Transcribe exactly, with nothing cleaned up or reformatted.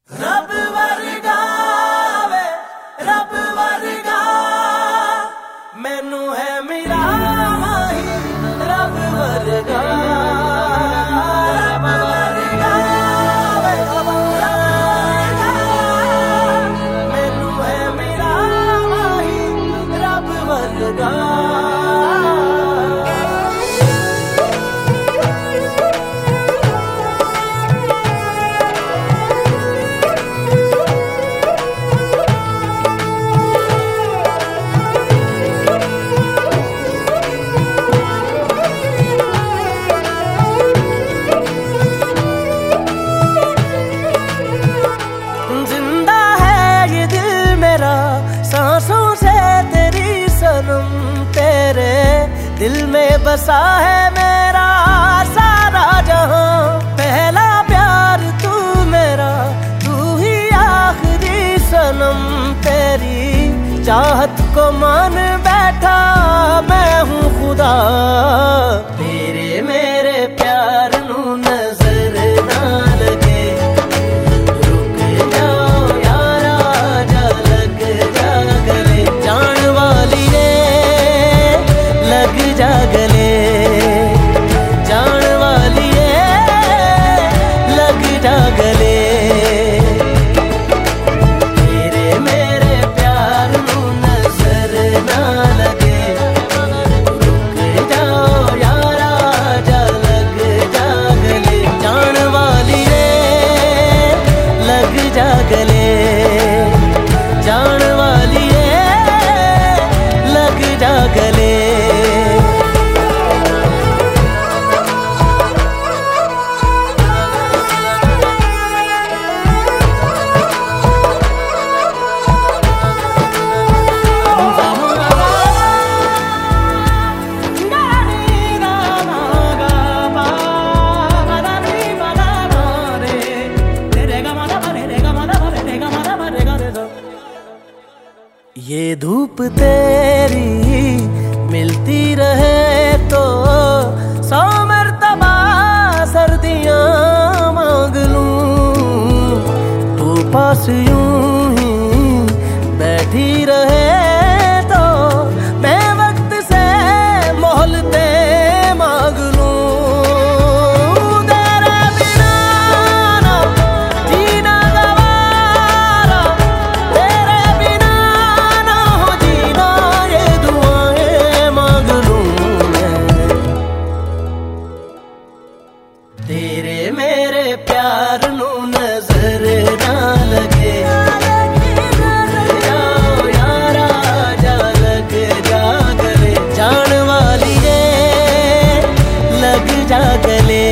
रब वर्गा वे रब वर्गा मैनू है मेरा माही रब वर्गा रब वर्गा वे रब वर्गा मैनू है मेरा माही रब वर्गा। सांसों से तेरी सनम तेरे दिल में बसा है मेरा सारा जहां। पहला प्यार तू मेरा तू ही आखिरी सनम तेरी चाहत को मान बैठा मैं हूँ खुदा। तेरे मेरे प्यार नू नजर ना लगे रुक जाओ यारा जा लग जा गले जान वाली रे लग जा गले जान वाली रे लग जा गले। तेरे मेरे प्यार नू नजर ना लगे रुक जाओ यारा जा लग जा गले जान वाली रे लग जा गले जान वाली रे लग जा गले। ये धूप तेरी मिलती रहे तो सौ मर्तबा सर्दियाँ मांग लूं। तू पास यूं ही बैठी रहे तो मैं वक्त से मोहलते मांग लूं। तेरे बिना ना जीना गवारा तेरे बिना तेरे मेरे प्यार नू नजर ना लगे जाओ यारा जा लग जा गले जान वाली रे लग जा गले।